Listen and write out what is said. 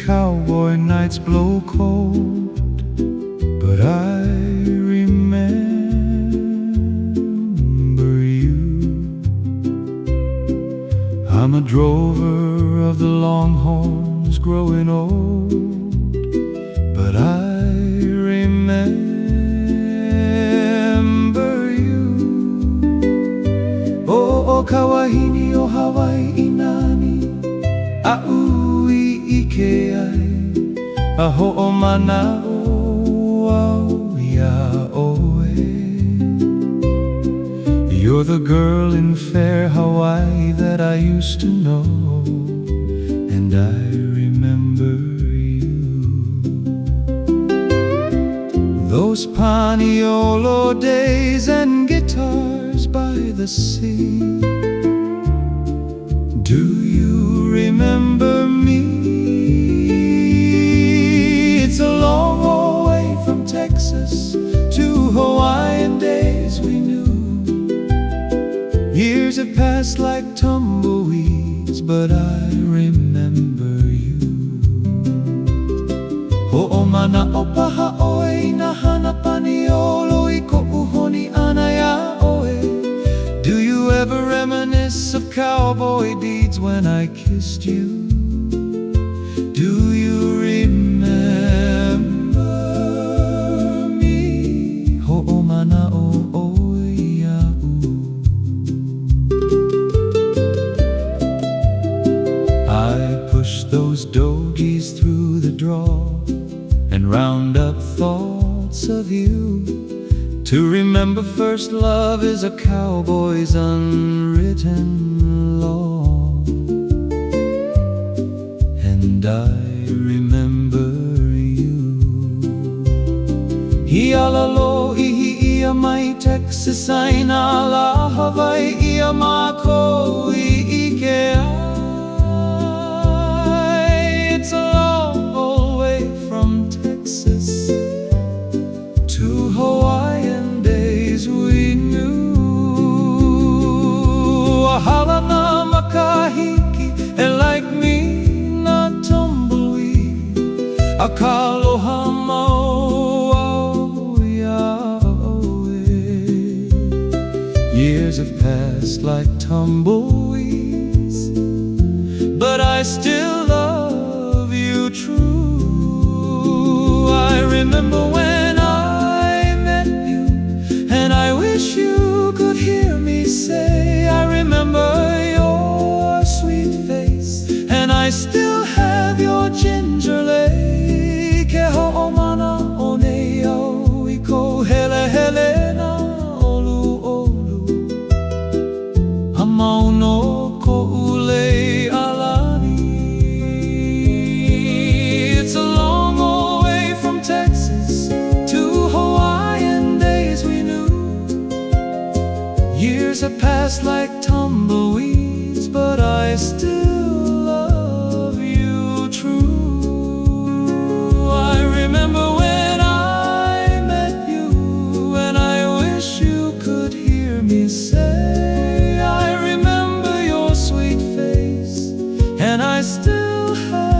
cowboy nights blow cold, but I remember you. I'm a drover of the longhorns growing old, but I remember you. O Kawahini o Hawaii inani, Aui ike ai, a ho'omana'o au ia oe. You're the girl in fair Hawaii that I used to know, and I remember you. Those Paniolo days and guitars by the sea. Do you remember me? It's a long way from Texas to Hawaiian days we knew. Years have passed like tumbleweeds, but I remember you. Ho'omana o paha oe na hana Paniolo i ko'uhoni ana ia oe. Do you ever reminisce of cowboy deeds when I kissed you? Do you remember me? Ho'omana o oia'u. I push those dogies through the draw and round up thoughts of you. To remember first love is a cowboy's unwritten law. And I remember you. Hialalo ihi ia mai Texas aina la Hawaii ia mako I ike ai. It's a long old way from Texas to Hawaiian days we knew. Ahala na makahiki, and like me, not tumbleweed. Akaloha mau ia oe. Years have passed like tumbleweeds, but I still love you true. I remember when I met you, and I wish you could hear me say, I remember your sweet face, and I still have your ginger lake. Ke ho'omana o nei au I ko hele hele na olu olu. Amau no ko'u lei alani. It's a long old way from Texas to Hawaiian days we knew. Years have passed like tumbleweeds, but I still love you true. I remember when I met you, and I wish you could hear me say, I remember your sweet face, and I still have